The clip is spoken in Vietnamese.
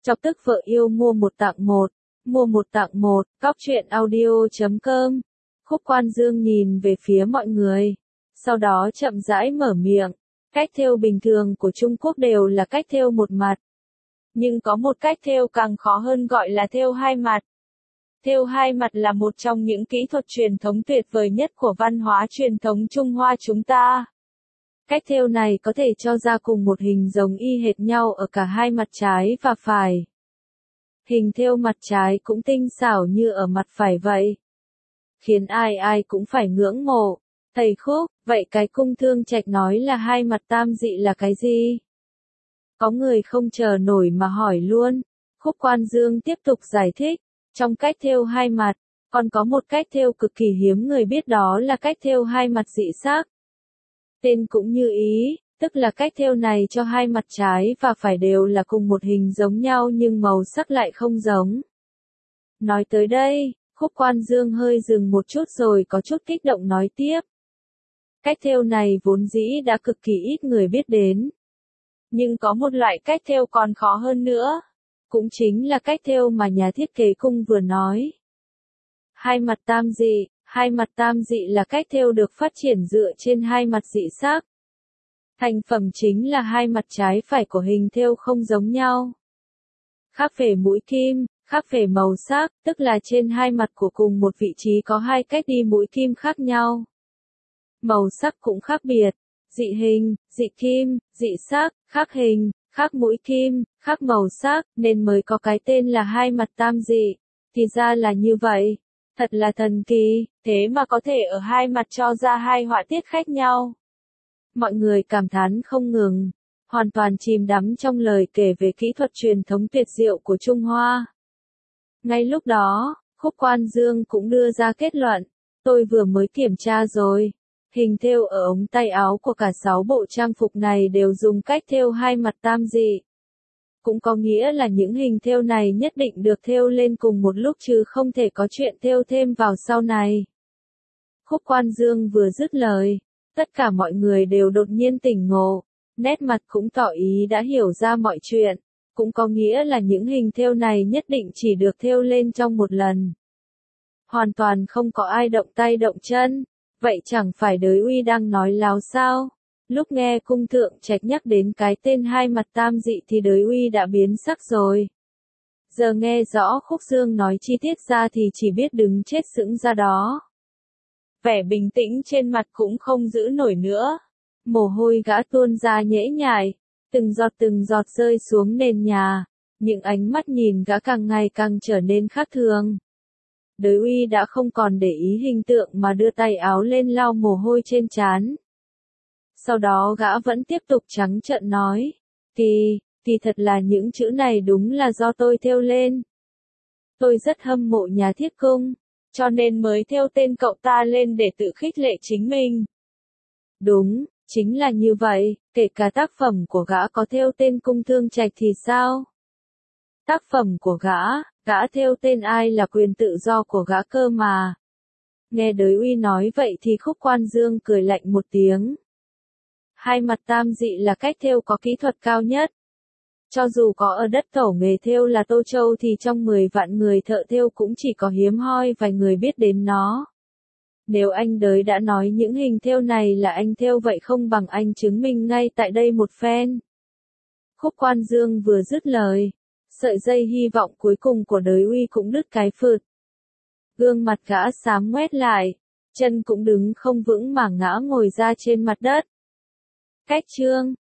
Chọc tức vợ yêu mua một tặng một. Mua một tặng một, Cóc truyện audio.com. Khúc Quan Dương nhìn về phía mọi người. Sau đó chậm rãi mở miệng. Cách thêu bình thường của Trung Quốc đều là cách thêu một mặt. Nhưng có một cách thêu càng khó hơn gọi là thêu hai mặt. Thêu hai mặt là một trong những kỹ thuật truyền thống tuyệt vời nhất của văn hóa truyền thống Trung Hoa chúng ta. Cách thêu này có thể cho ra cùng một hình giống y hệt nhau ở cả hai mặt trái và phải. Hình thêu mặt trái cũng tinh xảo như ở mặt phải vậy. Khiến ai ai cũng phải ngưỡng mộ. Thầy Khúc, vậy cái Cung Thương Trạch nói là hai mặt tam dị là cái gì? Có người không chờ nổi mà hỏi luôn. Khúc Quan Dương tiếp tục giải thích. Trong cách thêu hai mặt, còn có một cách thêu cực kỳ hiếm người biết, đó là cách thêu hai mặt dị sắc. Tên cũng như ý, tức là cách thêu này cho hai mặt trái và phải đều là cùng một hình giống nhau nhưng màu sắc lại không giống. Nói tới đây, Khúc Quan Dương hơi dừng một chút rồi có chút kích động nói tiếp. Cách thêu này vốn dĩ đã cực kỳ ít người biết đến. Nhưng có một loại cách thêu còn khó hơn nữa. Cũng chính là cách thêu mà nhà thiết kế cung vừa nói. Hai mặt tam dị. Hai mặt tam dị là cách thêu được phát triển dựa trên hai mặt dị sắc. Thành phẩm chính là hai mặt trái phải của hình thêu không giống nhau. Khác về mũi kim, khác về màu sắc, tức là trên hai mặt của cùng một vị trí có hai cách đi mũi kim khác nhau. Màu sắc cũng khác biệt, dị hình, dị kim, dị sắc, khác hình, khác mũi kim, khác màu sắc, nên mới có cái tên là hai mặt tam dị. Thì ra là như vậy. Thật là thần kỳ, thế mà có thể ở hai mặt cho ra hai họa tiết khác nhau. Mọi người cảm thán không ngừng, hoàn toàn chìm đắm trong lời kể về kỹ thuật truyền thống tuyệt diệu của Trung Hoa. Ngay lúc đó, Khúc Quan Dương cũng đưa ra kết luận, tôi vừa mới kiểm tra rồi. Hình thêu ở ống tay áo của cả 6 bộ trang phục này đều dùng cách thêu hai mặt tam dị. Cũng có nghĩa là những hình thêu này nhất định được thêu lên cùng một lúc chứ không thể có chuyện thêu thêm vào sau này. Khúc Quan Dương vừa dứt lời, tất cả mọi người đều đột nhiên tỉnh ngộ, nét mặt cũng tỏ ý đã hiểu ra mọi chuyện, cũng có nghĩa là những hình thêu này nhất định chỉ được thêu lên trong một lần. Hoàn toàn không có ai động tay động chân, vậy chẳng phải Đới Uy đang nói láo sao? Lúc nghe Cung Thượng Trạch nhắc đến cái tên hai mặt tam dị thì Đới Uy đã biến sắc rồi. Giờ nghe rõ Khúc Dương nói chi tiết ra thì chỉ biết đứng chết sững ra đó. Vẻ bình tĩnh trên mặt cũng không giữ nổi nữa. Mồ hôi gã tuôn ra nhễ nhại, từng giọt rơi xuống nền nhà. Những ánh mắt nhìn gã càng ngày càng trở nên khác thường. Đới Uy đã không còn để ý hình tượng mà đưa tay áo lên lau mồ hôi trên trán. Sau đó gã vẫn tiếp tục trắng trợn nói, thì thật là những chữ này đúng là do tôi thêu lên. Tôi rất hâm mộ nhà thiết cung, cho nên mới thêu tên cậu ta lên để tự khích lệ chính mình. Đúng, chính là như vậy, kể cả tác phẩm của gã có thêu tên Cung Thương Trạch thì sao? Tác phẩm của gã thêu tên ai là quyền tự do của gã cơ mà. Nghe Đới Uy nói vậy thì Khúc Quan Dương cười lạnh một tiếng. Hai mặt tam dị là cách thêu có kỹ thuật cao nhất. Cho dù có ở đất tổ nghề thêu là Tô Châu thì trong 10 vạn người thợ thêu cũng chỉ có hiếm hoi vài người biết đến nó. Nếu anh Đới đã nói những hình thêu này là anh thêu vậy không bằng anh chứng minh ngay tại đây một phen. Khúc Quan Dương vừa dứt lời, sợi dây hy vọng cuối cùng của Đới Uy cũng đứt cái phượt. Gương mặt gã xám ngoét lại, chân cũng đứng không vững mà ngã ngồi ra trên mặt đất. Cách chương